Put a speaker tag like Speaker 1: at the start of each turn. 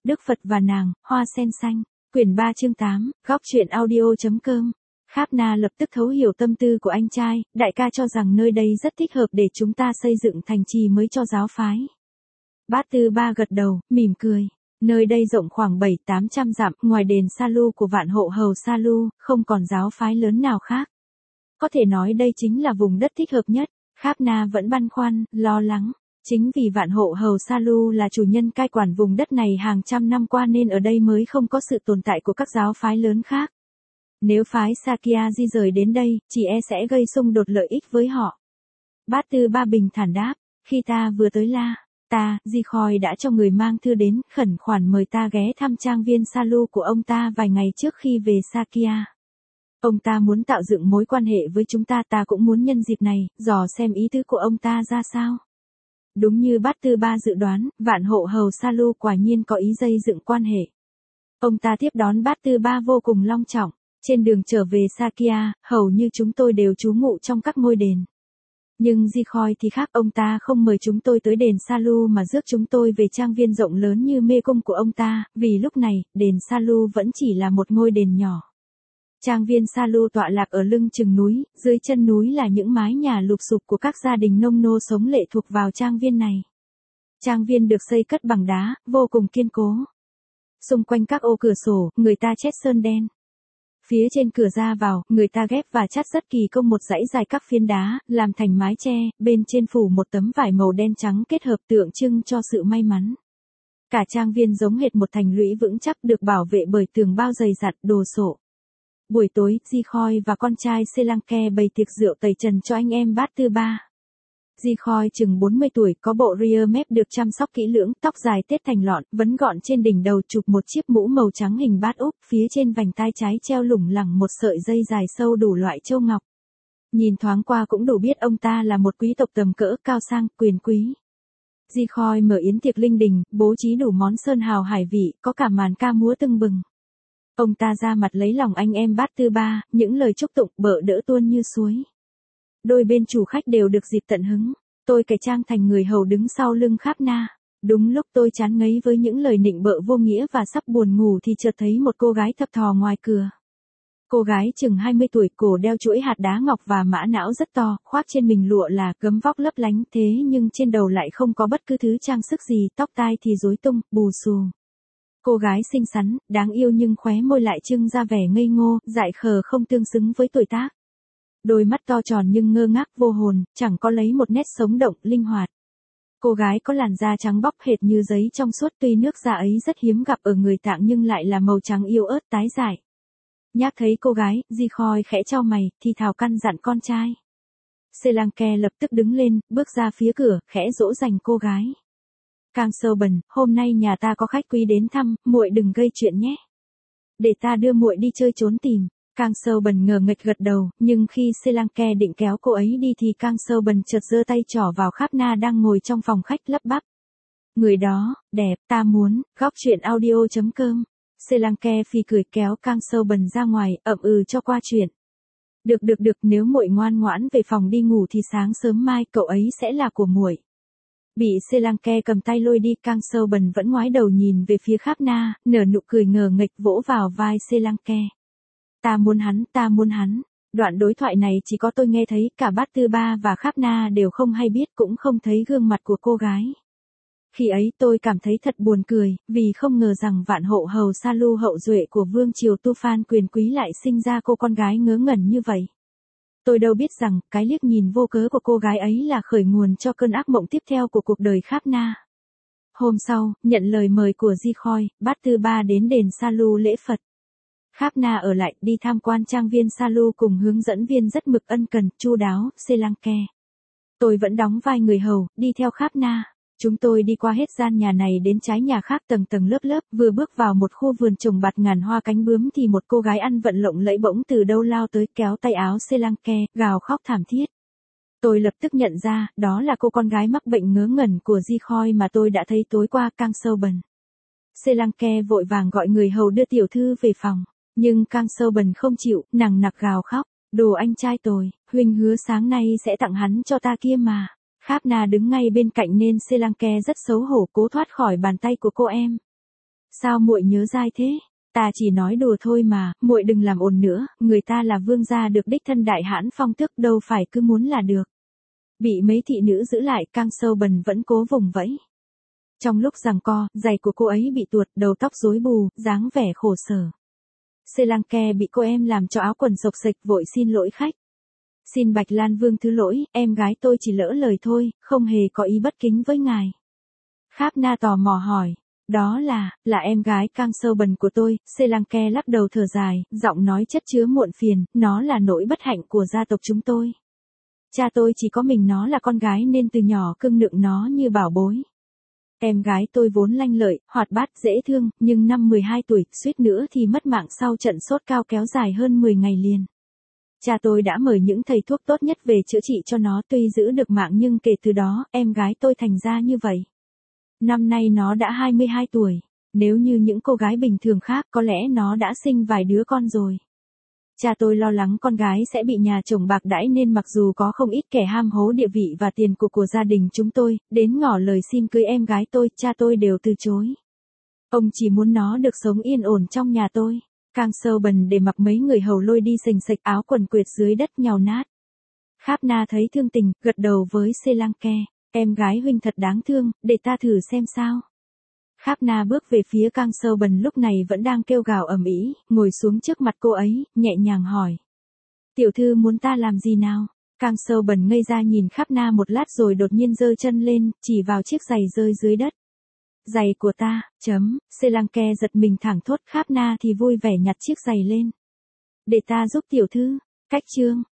Speaker 1: Đức Phật và nàng, hoa sen xanh. Quyển 3 chương 8, góc truyện audio.com. Kháp Na lập tức thấu hiểu tâm tư của anh trai, đại ca cho rằng nơi đây rất thích hợp để chúng ta xây dựng thành trì mới cho giáo phái. Bát Tư Ba gật đầu, mỉm cười. Nơi đây rộng khoảng 700-800 dặm, ngoài đền Sa Lu của Vạn Hộ Hầu Sa Lu, không còn giáo phái lớn nào khác. Có thể nói đây chính là vùng đất thích hợp nhất. Kháp Na vẫn băn khoăn, lo lắng. Chính vì Vạn Hộ Hầu Sa Lu là chủ nhân cai quản vùng đất này hàng trăm năm qua nên ở đây mới không có sự tồn tại của các giáo phái lớn khác. Nếu phái Sakya di rời đến đây, chỉ e sẽ gây xung đột lợi ích với họ. Bát Tư Ba bình thản đáp, khi ta vừa tới Di Khoi đã cho người mang thư đến, khẩn khoản mời ta ghé thăm trang viên Sa Lu của ông ta vài ngày trước khi về Sakya. Ông ta muốn tạo dựng mối quan hệ với chúng ta cũng muốn nhân dịp này, dò xem ý tứ của ông ta ra sao. Đúng như Bát Tư Ba dự đoán, Vạn Hộ Hầu Sa Lu quả nhiên có ý xây dựng quan hệ. Ông ta tiếp đón Bát Tư Ba vô cùng long trọng. Trên đường trở về Sakya, hầu như chúng tôi đều trú ngụ trong các ngôi đền. Nhưng Di Khoi thì khác, ông ta không mời chúng tôi tới đền Sa Lu mà rước chúng tôi về trang viên rộng lớn như mê cung của ông ta, vì lúc này, đền Sa Lu vẫn chỉ là một ngôi đền nhỏ. Trang viên Sa Lu tọa lạc ở lưng chừng núi, dưới chân núi là những mái nhà lụp xụp của các gia đình nông nô sống lệ thuộc vào trang viên này. Trang viên được xây cất bằng đá, vô cùng kiên cố. Xung quanh các ô cửa sổ, người ta chét sơn đen. Phía trên cửa ra vào, người ta ghép và chát rất kỳ công một dãy dài các phiến đá, làm thành mái che, bên trên phủ một tấm vải màu đen trắng kết hợp tượng trưng cho sự may mắn. Cả trang viên giống hệt một thành lũy vững chắc được bảo vệ bởi tường bao dày dặn, đồ sộ. Buổi tối, Di Khoi và con trai Selanke bày tiệc rượu tẩy trần cho anh em Bát Tư Ba. Di Khoi chừng 40 tuổi, có bộ ria mép được chăm sóc kỹ lưỡng, tóc dài tết thành lọn, vấn gọn trên đỉnh đầu chụp một chiếc mũ màu trắng hình bát úp, phía trên vành tai trái treo lủng lẳng một sợi dây dài sâu đủ loại châu ngọc. Nhìn thoáng qua cũng đủ biết ông ta là một quý tộc tầm cỡ cao sang, quyền quý. Di Khoi mở yến tiệc linh đình, bố trí đủ món sơn hào hải vị, có cả màn ca múa tưng bừng. Ông ta ra mặt lấy lòng anh em Bát Tư Ba, những lời chúc tụng bợ đỡ tuôn như suối. Đôi bên chủ khách đều được dịp tận hứng. Tôi cải trang thành người hầu đứng sau lưng Kháp Na. Đúng lúc tôi chán ngấy với những lời nịnh bợ vô nghĩa và sắp buồn ngủ thì chợt thấy một cô gái thập thò ngoài cửa. Cô gái chừng 20 tuổi, cổ đeo chuỗi hạt đá ngọc và mã não rất to, khoác trên mình lụa là gấm vóc lấp lánh, thế nhưng trên đầu lại không có bất cứ thứ trang sức gì, tóc tai thì rối tung, bù xù. Cô gái xinh xắn, đáng yêu nhưng khóe môi lại trưng ra vẻ ngây ngô, dại khờ không tương xứng với tuổi tác. Đôi mắt to tròn nhưng ngơ ngác vô hồn, chẳng có lấy một nét sống động, linh hoạt. Cô gái có làn da trắng bóc hệt như giấy trong suốt, tuy nước da ấy rất hiếm gặp ở người Tạng nhưng lại là màu trắng yếu ớt tái dại. Nhắc thấy cô gái, Di Khoi khẽ chau mày, thì thào căn dặn con trai. Selanke lập tức đứng lên, bước ra phía cửa, khẽ dỗ dành cô gái. Kang Sâu Bần, hôm nay nhà ta có khách quý đến thăm, muội đừng gây chuyện nhé. Để ta đưa muội đi chơi trốn tìm. Kang Sâu Bần ngờ nghệch gật đầu, nhưng khi Selanke định kéo cô ấy đi thì Kang Sâu Bần chợt giơ tay trỏ vào Kháp Na đang ngồi trong phòng khách lắp bắp. Người đó, đẹp, ta muốn, góc truyện audio.com. Selanke phì cười kéo Kang Sâu Bần ra ngoài, ậm ừ cho qua chuyện. Được, nếu muội ngoan ngoãn về phòng đi ngủ thì sáng sớm mai cậu ấy sẽ là của muội. Bị Selanke cầm tay lôi đi, Kang Sâu Bần vẫn ngoái đầu nhìn về phía Kháp Na, nở nụ cười ngờ nghệch vỗ vào vai Selanke. Ta muốn hắn. Đoạn đối thoại này chỉ có tôi nghe thấy, cả Bát Tư Ba và Kháp Na đều không hay biết, cũng không thấy gương mặt của cô gái. Khi ấy tôi cảm thấy thật buồn cười, vì không ngờ rằng Vạn Hộ Hầu Sa Lu hậu duệ của vương triều Tu Phan quyền quý lại sinh ra cô con gái ngớ ngẩn như vậy. Tôi đâu biết rằng, cái liếc nhìn vô cớ của cô gái ấy là khởi nguồn cho cơn ác mộng tiếp theo của cuộc đời Kháp Na. Hôm sau, nhận lời mời của Di Khoi, Bát Tư Ba đến đền Sa Lu lễ Phật. Kháp Na ở lại, đi tham quan trang viên Sa Lu cùng hướng dẫn viên rất mực ân cần, chu đáo, Selanke. Tôi vẫn đóng vai người hầu, đi theo Kháp Na. Chúng tôi đi qua hết gian nhà này đến trái nhà khác tầng lớp, vừa bước vào một khu vườn trồng bạt ngàn hoa cánh bướm thì một cô gái ăn vận lộng lẫy bỗng từ đâu lao tới, kéo tay áo Selanke, gào khóc thảm thiết. Tôi lập tức nhận ra, đó là cô con gái mắc bệnh ngớ ngẩn của Di Khoi mà tôi đã thấy tối qua, Kang Sâu Bần. Selanke vội vàng gọi người hầu đưa tiểu thư về phòng. Nhưng Kang Sâu Bần không chịu, nằng nặc gào khóc. Đồ anh trai tôi, huynh hứa sáng nay sẽ tặng hắn cho ta kia mà. Kháp Na đứng ngay bên cạnh nên Selanke rất xấu hổ cố thoát khỏi bàn tay của cô em. Sao muội nhớ dai thế? Ta chỉ nói đùa thôi mà, muội đừng làm ồn nữa, người ta là vương gia được đích thân đại hãn phong tước, đâu phải cứ muốn là được. Bị mấy thị nữ giữ lại, Kang Sâu Bần vẫn cố vùng vẫy. Trong lúc giằng co, giày của cô ấy bị tuột, đầu tóc rối bù, dáng vẻ khổ sở. Selanke bị cô em làm cho áo quần xộc xệch, vội xin lỗi khách. Xin Bạch Lan Vương thứ lỗi, em gái tôi chỉ lỡ lời thôi, không hề có ý bất kính với ngài. Kháp Na tò mò hỏi. Đó là em gái Kang Sâu Bần của tôi. Selanke lắc đầu thở dài, giọng nói chất chứa muộn phiền, nó là nỗi bất hạnh của gia tộc chúng tôi. Cha tôi chỉ có mình nó là con gái nên từ nhỏ cưng nựng nó như bảo bối. Em gái tôi vốn lanh lợi, hoạt bát, dễ thương, nhưng năm 12 tuổi, suýt nữa thì mất mạng sau trận sốt cao kéo dài hơn 10 ngày liền. Cha tôi đã mời những thầy thuốc tốt nhất về chữa trị cho nó, tuy giữ được mạng nhưng kể từ đó, em gái tôi thành ra như vậy. Năm nay nó đã 22 tuổi, nếu như những cô gái bình thường khác có lẽ nó đã sinh vài đứa con rồi. Cha tôi lo lắng con gái sẽ bị nhà chồng bạc đãi nên mặc dù có không ít kẻ ham hố địa vị và tiền của gia đình chúng tôi, đến ngỏ lời xin cưới em gái tôi, cha tôi đều từ chối. Ông chỉ muốn nó được sống yên ổn trong nhà tôi. Kang Sâu Bần để mặc mấy người hầu lôi đi sành sạch, áo quần quệt dưới đất nhàu nát. Kháp Na thấy thương tình, gật đầu với Selanke. Em gái huynh thật đáng thương, để ta thử xem sao. Kháp Na bước về phía Kang Sâu Bần lúc này vẫn đang kêu gào ầm ĩ, ngồi xuống trước mặt cô ấy, nhẹ nhàng hỏi. Tiểu thư muốn ta làm gì nào? Kang Sâu Bần ngây ra nhìn Kháp Na một lát rồi đột nhiên giơ chân lên, chỉ vào chiếc giày rơi dưới đất. Giày của ta, Selanke giật mình thảng thốt. Kháp Na thì vui vẻ nhặt chiếc giày lên. Để ta giúp tiểu thư. Cách chương.